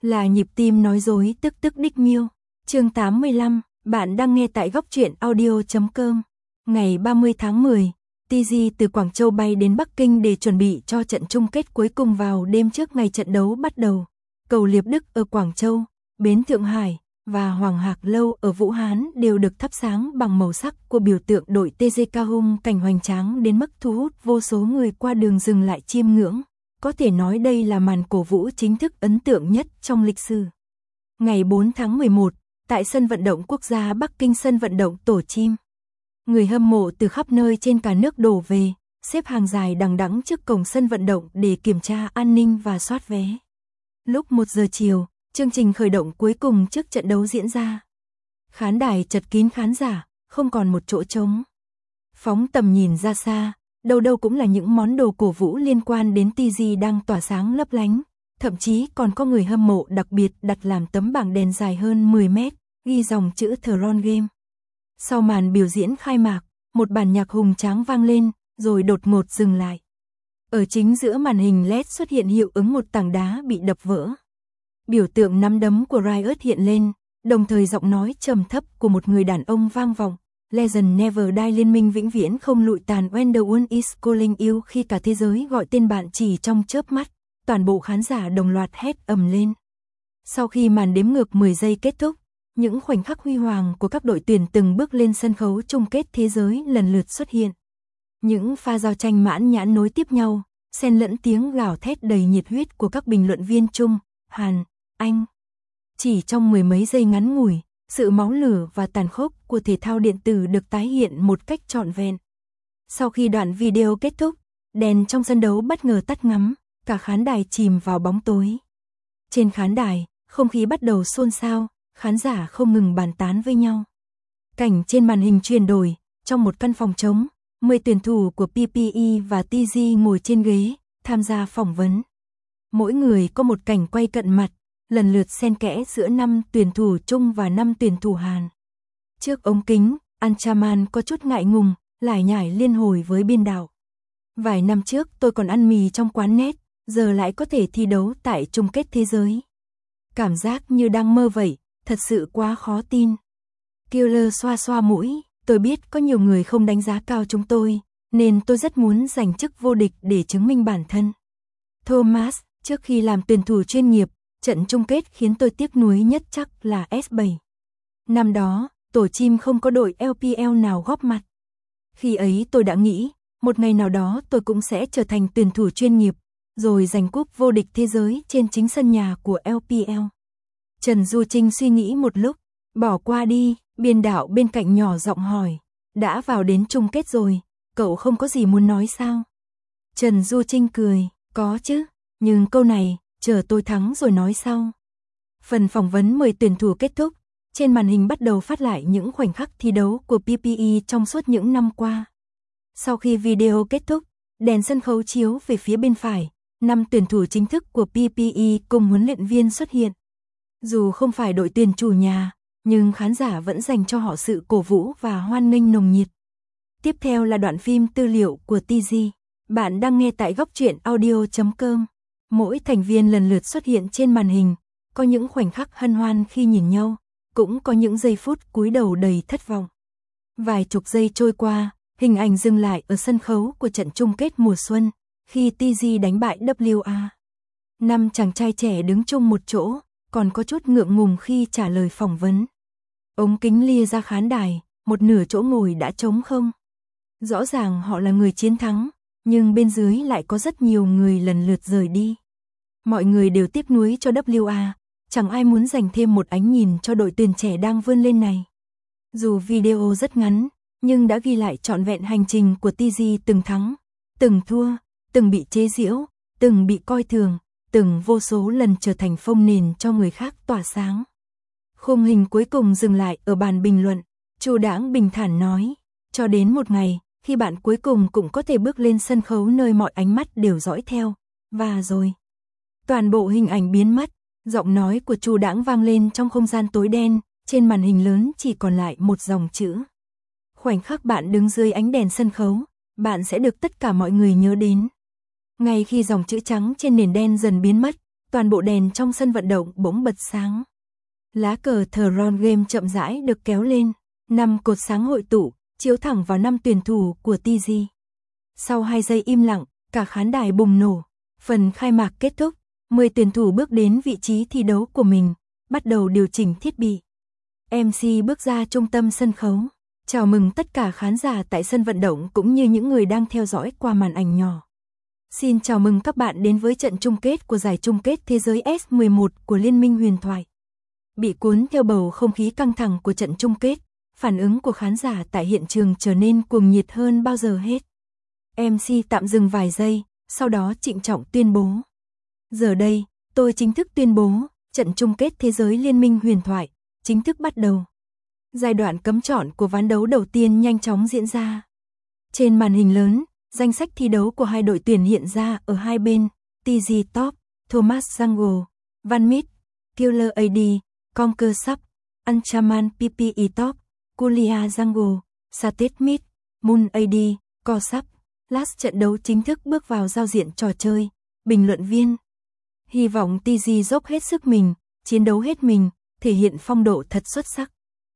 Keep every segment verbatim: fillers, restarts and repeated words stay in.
Là nhịp tim nói dối tức tức đích miêu. Chương tám mươi lăm, bạn đang nghe tại góc truyện audio chấm com. Ngày ba mươi tháng mười, tê giê từ Quảng Châu bay đến Bắc Kinh để chuẩn bị cho trận chung kết cuối cùng vào đêm trước ngày trận đấu bắt đầu. Cầu Liệp Đức ở Quảng Châu, bến Thượng Hải và Hoàng Hạc Lâu ở Vũ Hán đều được thắp sáng bằng màu sắc của biểu tượng đội tê giê Cao Hung, cảnh hoành tráng đến mức thu hút vô số người qua đường dừng lại chiêm ngưỡng. Có thể nói đây là màn cổ vũ chính thức ấn tượng nhất trong lịch sử. Ngày bốn tháng mười một, tại sân vận động quốc gia Bắc Kinh, sân vận động Tổ Chim, người hâm mộ từ khắp nơi trên cả nước đổ về, xếp hàng dài đằng đẵng trước cổng sân vận động để kiểm tra an ninh và soát vé. Lúc một giờ chiều, chương trình khởi động cuối cùng trước trận đấu diễn ra. Khán đài chật kín khán giả, không còn một chỗ trống. Phóng tầm nhìn ra xa, đâu đâu cũng là những món đồ cổ vũ liên quan đến tê giê đang tỏa sáng lấp lánh. Thậm chí còn có người hâm mộ đặc biệt đặt làm tấm bảng đèn dài hơn mười mét, ghi dòng chữ Throne Game. Sau màn biểu diễn khai mạc, một bản nhạc hùng tráng vang lên, rồi đột ngột dừng lại. Ở chính giữa màn hình led xuất hiện hiệu ứng một tảng đá bị đập vỡ. Biểu tượng nắm đấm của Riot hiện lên, đồng thời giọng nói trầm thấp của một người đàn ông vang vọng. Legend never die, liên minh vĩnh viễn không lụi tàn. When the world is calling you, khi cả thế giới gọi tên bạn chỉ trong chớp mắt, toàn bộ khán giả đồng loạt hét ầm lên. Sau khi màn đếm ngược mười giây kết thúc, những khoảnh khắc huy hoàng của các đội tuyển từng bước lên sân khấu chung kết thế giới lần lượt xuất hiện. Những pha giao tranh mãn nhãn nối tiếp nhau, xen lẫn tiếng gào thét đầy nhiệt huyết của các bình luận viên Trung, Hàn, Anh. Chỉ trong mười mấy giây ngắn ngủi, sự máu lửa và tàn khốc của thể thao điện tử được tái hiện một cách trọn vẹn. Sau khi đoạn video kết thúc, đèn trong sân đấu bất ngờ tắt ngắm, cả khán đài chìm vào bóng tối. Trên khán đài, không khí bắt đầu xôn xao, khán giả không ngừng bàn tán với nhau. Cảnh trên màn hình chuyển đổi, trong một căn phòng trống, mười tuyển thủ của pê pê e và tê giê ngồi trên ghế, tham gia phỏng vấn. Mỗi người có một cảnh quay cận mặt, lần lượt xen kẽ giữa năm tuyển thủ Trung và năm tuyển thủ Hàn. Trước ống kính, Anchaman có chút ngại ngùng, lải nhải liên hồi với biên đạo. Vài năm trước tôi còn ăn mì trong quán net, giờ lại có thể thi đấu tại chung kết thế giới. Cảm giác như đang mơ vậy, thật sự quá khó tin. Killer xoa xoa mũi, tôi biết có nhiều người không đánh giá cao chúng tôi, nên tôi rất muốn giành chức vô địch để chứng minh bản thân. Thomas, trước khi làm tuyển thủ chuyên nghiệp, trận chung kết khiến tôi tiếc nuối nhất chắc là ét bảy. Năm đó, Tổ Chim không có đội lờ pê lờ nào góp mặt. Khi ấy tôi đã nghĩ, một ngày nào đó tôi cũng sẽ trở thành tuyển thủ chuyên nghiệp, rồi giành cúp vô địch thế giới trên chính sân nhà của lờ pê lờ. Trần Du Trinh suy nghĩ một lúc, bỏ qua đi, biên đạo bên cạnh nhỏ giọng hỏi, đã vào đến chung kết rồi, cậu không có gì muốn nói sao? Trần Du Trinh cười, có chứ, nhưng câu này, chờ tôi thắng rồi nói sau. Phần phỏng vấn mười tuyển thủ kết thúc, trên màn hình bắt đầu phát lại những khoảnh khắc thi đấu của pê pê e trong suốt những năm qua. Sau khi video kết thúc, đèn sân khấu chiếu về phía bên phải, năm tuyển thủ chính thức của pê pê e cùng huấn luyện viên xuất hiện. Dù không phải đội tuyển chủ nhà, nhưng khán giả vẫn dành cho họ sự cổ vũ và hoan nghênh nồng nhiệt. Tiếp theo là đoạn phim tư liệu của tê giê. Bạn đang nghe tại góc truyện audio chấm com. Mỗi thành viên lần lượt xuất hiện trên màn hình, có những khoảnh khắc hân hoan khi nhìn nhau, cũng có những giây phút cúi đầu đầy thất vọng. Vài chục giây trôi qua, hình ảnh dừng lại ở sân khấu của trận chung kết mùa xuân, khi tê giê đánh bại vê kép a. Năm chàng trai trẻ đứng chung một chỗ, còn có chút ngượng ngùng khi trả lời phỏng vấn. Ống kính lia ra khán đài, một nửa chỗ ngồi đã trống không. Rõ ràng họ là người chiến thắng, nhưng bên dưới lại có rất nhiều người lần lượt rời đi. Mọi người đều tiếc nuối cho vê kép a, chẳng ai muốn dành thêm một ánh nhìn cho đội tuyển trẻ đang vươn lên này. Dù video rất ngắn, nhưng đã ghi lại trọn vẹn hành trình của tê giê từng thắng, từng thua, từng bị chế giễu, từng bị coi thường, từng vô số lần trở thành phông nền cho người khác tỏa sáng. Khung hình cuối cùng dừng lại ở bàn bình luận, Chu Đãng bình thản nói, cho đến một ngày, khi bạn cuối cùng cũng có thể bước lên sân khấu nơi mọi ánh mắt đều dõi theo, và rồi. Toàn bộ hình ảnh biến mất, giọng nói của Chu Đãng vang lên trong không gian tối đen, trên màn hình lớn chỉ còn lại một dòng chữ. Khoảnh khắc bạn đứng dưới ánh đèn sân khấu, bạn sẽ được tất cả mọi người nhớ đến. Ngay khi dòng chữ trắng trên nền đen dần biến mất, toàn bộ đèn trong sân vận động bỗng bật sáng. Lá cờ Throne Game chậm rãi được kéo lên, năm cột sáng hội tụ, chiếu thẳng vào năm tuyển thủ của tê giê. Sau hai giây im lặng, cả khán đài bùng nổ. Phần khai mạc kết thúc, mười tuyển thủ bước đến vị trí thi đấu của mình, bắt đầu điều chỉnh thiết bị. em xê bước ra trung tâm sân khấu, chào mừng tất cả khán giả tại sân vận động cũng như những người đang theo dõi qua màn ảnh nhỏ. Xin chào mừng các bạn đến với trận chung kết của giải chung kết thế giới S mười một của Liên minh huyền thoại. Bị cuốn theo bầu không khí căng thẳng của trận chung kết, phản ứng của khán giả tại hiện trường trở nên cuồng nhiệt hơn bao giờ hết. em xê tạm dừng vài giây, sau đó trịnh trọng tuyên bố. Giờ đây, tôi chính thức tuyên bố, trận chung kết thế giới Liên minh huyền thoại, chính thức bắt đầu. Giai đoạn cấm chọn của ván đấu đầu tiên nhanh chóng diễn ra. Trên màn hình lớn, danh sách thi đấu của hai đội tuyển hiện ra ở hai bên, tê giê Top, Thomas Jungle, Van Meet, Killer a đê, Conquer Sub, Anchaman pê pê e Top, Kulia Jungle, Satet Mid, Moon a đê, Co Sub. Last trận đấu chính thức bước vào giao diện trò chơi. Bình luận viên. Hy vọng tê giê dốc hết sức mình, chiến đấu hết mình, thể hiện phong độ thật xuất sắc.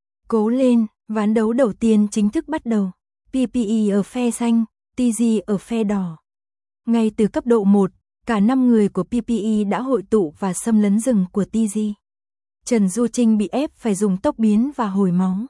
Cố lên, ván đấu đầu tiên chính thức bắt đầu. pê pê e ở phe xanh, tê giê ở phe đỏ. Ngay từ cấp độ một, cả năm người của pê pê e đã hội tụ và xâm lấn rừng của tê giê. Trần Du Trinh bị ép phải dùng tốc biến và hồi máu.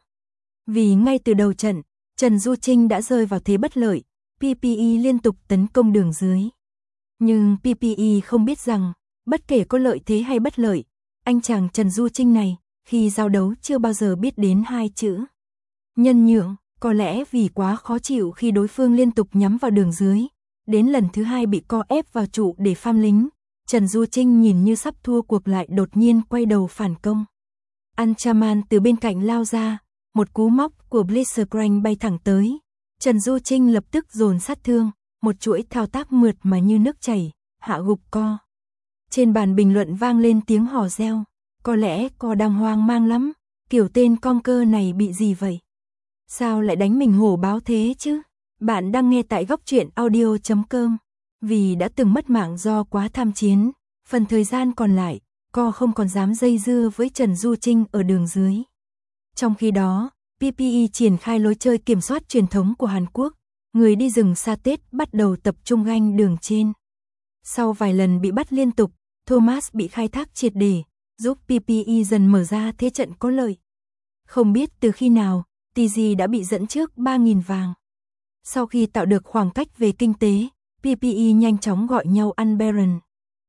Vì ngay từ đầu trận, Trần Du Trinh đã rơi vào thế bất lợi, pê pê e liên tục tấn công đường dưới. Nhưng pê pê e không biết rằng, bất kể có lợi thế hay bất lợi, anh chàng Trần Du Trinh này, khi giao đấu chưa bao giờ biết đến hai chữ nhân nhượng. Có lẽ vì quá khó chịu khi đối phương liên tục nhắm vào đường dưới, đến lần thứ hai bị co ép vào trụ để pham lính, Trần Du Trinh nhìn như sắp thua cuộc lại đột nhiên quay đầu phản công. Anchaman từ bên cạnh lao ra, một cú móc của Blitzcrank bay thẳng tới. Trần Du Trinh lập tức dồn sát thương, một chuỗi thao tác mượt mà như nước chảy, hạ gục Co. Trên bàn bình luận vang lên tiếng hò reo, có lẽ Co đang hoang mang lắm, kiểu tên Conquer này bị gì vậy? Sao lại đánh mình hổ báo thế chứ? Bạn đang nghe tại góc truyện audio chấm com. Vì đã từng mất mạng do quá tham chiến, phần thời gian còn lại, Co không còn dám dây dưa với Trần Du Trinh ở đường dưới. Trong khi đó, pê pê e triển khai lối chơi kiểm soát truyền thống của Hàn Quốc, người đi rừng Satet bắt đầu tập trung ganh đường trên. Sau vài lần bị bắt liên tục, Thomas bị khai thác triệt để, giúp pê pê e dần mở ra thế trận có lợi. Không biết từ khi nào, tê giê đã bị dẫn trước ba nghìn vàng. Sau khi tạo được khoảng cách về kinh tế, pê pê e nhanh chóng gọi nhau ăn Baron.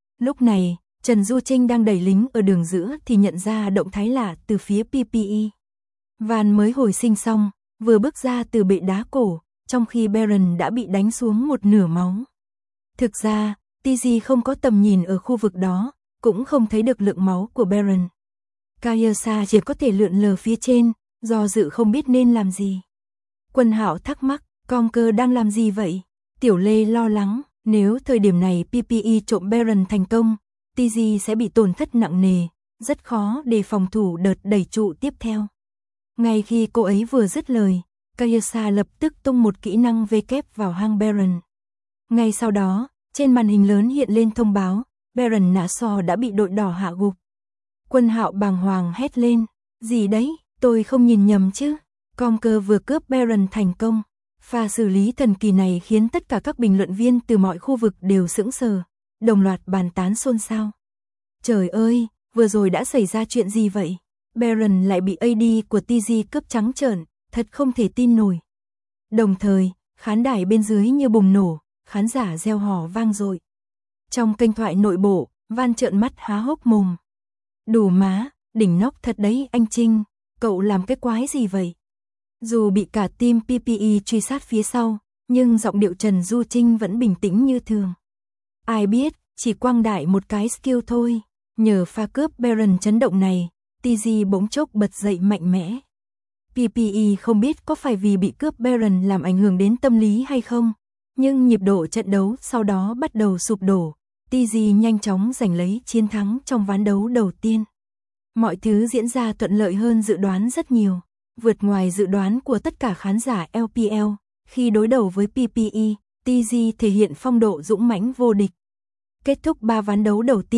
Lúc này, Trần Du Trinh đang đẩy lính ở đường giữa thì nhận ra động thái lạ từ phía pê pê e. Van mới hồi sinh xong, vừa bước ra từ bệ đá cổ, trong khi Baron đã bị đánh xuống một nửa máu. Thực ra, tê giê không có tầm nhìn ở khu vực đó, cũng không thấy được lượng máu của Baron. Kayasa chỉ có thể lượn lờ phía trên, do dự không biết nên làm gì. Quân Hạo thắc mắc, Conquer đang làm gì vậy? Tiểu Lê lo lắng, nếu thời điểm này pê pê e trộm Baron thành công, tê giê sẽ bị tổn thất nặng nề, rất khó để phòng thủ đợt đẩy trụ tiếp theo. Ngay khi cô ấy vừa dứt lời, Kayasa lập tức tung một kỹ năng vây kép vào hang Baron. Ngay sau đó, trên màn hình lớn hiện lên thông báo, Baron Naso đã bị đội đỏ hạ gục. Quân Hạo bàng hoàng hét lên, gì đấy, tôi không nhìn nhầm chứ? Conquer vừa cướp Baron thành công. Pha xử lý thần kỳ này khiến tất cả các bình luận viên từ mọi khu vực đều sững sờ, đồng loạt bàn tán xôn xao. Trời ơi, vừa rồi đã xảy ra chuyện gì vậy? Baron lại bị a đê của tê giê cướp trắng trợn, thật không thể tin nổi. Đồng thời, khán đài bên dưới như bùng nổ, khán giả reo hò vang dội. Trong kênh thoại nội bộ, Van trợn mắt há hốc mồm. Đủ má, đỉnh nóc thật đấy anh Trinh, cậu làm cái quái gì vậy? Dù bị cả team pê pê e truy sát phía sau, nhưng giọng điệu Trần Du Trinh vẫn bình tĩnh như thường. Ai biết, chỉ quang đại một cái skill thôi, nhờ pha cướp Baron chấn động này, tê giê bỗng chốc bật dậy mạnh mẽ. pê pê e không biết có phải vì bị cướp Baron làm ảnh hưởng đến tâm lý hay không, nhưng nhịp độ trận đấu sau đó bắt đầu sụp đổ, tê giê nhanh chóng giành lấy chiến thắng trong ván đấu đầu tiên. Mọi thứ diễn ra thuận lợi hơn dự đoán rất nhiều, vượt ngoài dự đoán của tất cả khán giả lờ pê lờ, khi đối đầu với pê pê e, tê giê thể hiện phong độ dũng mãnh vô địch. Kết thúc ba ván đấu đầu tiên,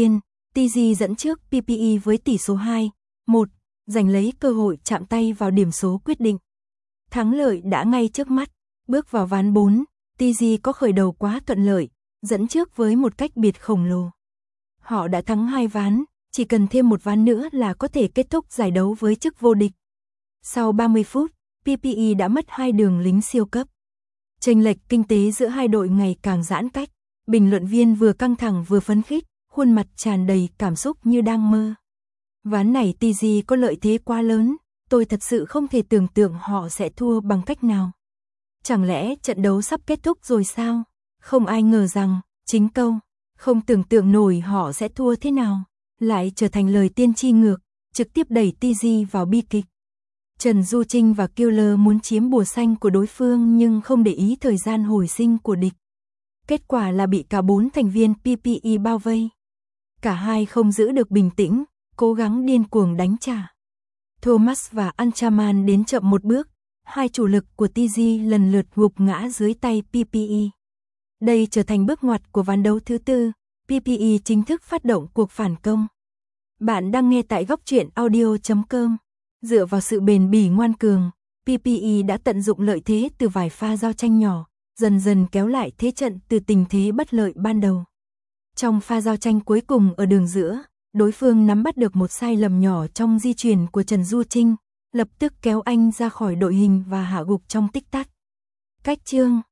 tê giê dẫn trước pê pê e với tỷ số hai một, giành lấy cơ hội chạm tay vào điểm số quyết định. Thắng lợi đã ngay trước mắt, bước vào ván bốn, tê giê có khởi đầu quá thuận lợi, dẫn trước với một cách biệt khổng lồ. Họ đã thắng hai ván, chỉ cần thêm một ván nữa là có thể kết thúc giải đấu với chức vô địch. Sau ba mươi phút, pê pê e đã mất hai đường lính siêu cấp. Chênh lệch kinh tế giữa hai đội ngày càng giãn cách, bình luận viên vừa căng thẳng vừa phấn khích, khuôn mặt tràn đầy cảm xúc như đang mơ. Ván này tê giê có lợi thế quá lớn, tôi thật sự không thể tưởng tượng họ sẽ thua bằng cách nào. Chẳng lẽ trận đấu sắp kết thúc rồi sao? Không ai ngờ rằng, chính câu, không tưởng tượng nổi họ sẽ thua thế nào, lại trở thành lời tiên tri ngược, trực tiếp đẩy tê giê vào bi kịch. Trần Du Trinh và Killer muốn chiếm bùa xanh của đối phương nhưng không để ý thời gian hồi sinh của địch. Kết quả là bị cả bốn thành viên pê pê e bao vây. Cả hai không giữ được bình tĩnh, cố gắng điên cuồng đánh trả. Thomas và Anchaman đến chậm một bước, hai chủ lực của tê giê lần lượt gục ngã dưới tay pê pê e. Đây trở thành bước ngoặt của ván đấu thứ tư, pê pê e chính thức phát động cuộc phản công. Bạn đang nghe tại góc truyện audio chấm com. Dựa vào sự bền bỉ ngoan cường, pê pê e đã tận dụng lợi thế từ vài pha giao tranh nhỏ, dần dần kéo lại thế trận từ tình thế bất lợi ban đầu. Trong pha giao tranh cuối cùng ở đường giữa, đối phương nắm bắt được một sai lầm nhỏ trong di chuyển của Trần Du Trinh, lập tức kéo anh ra khỏi đội hình và hạ gục trong tích tắc. Cách chương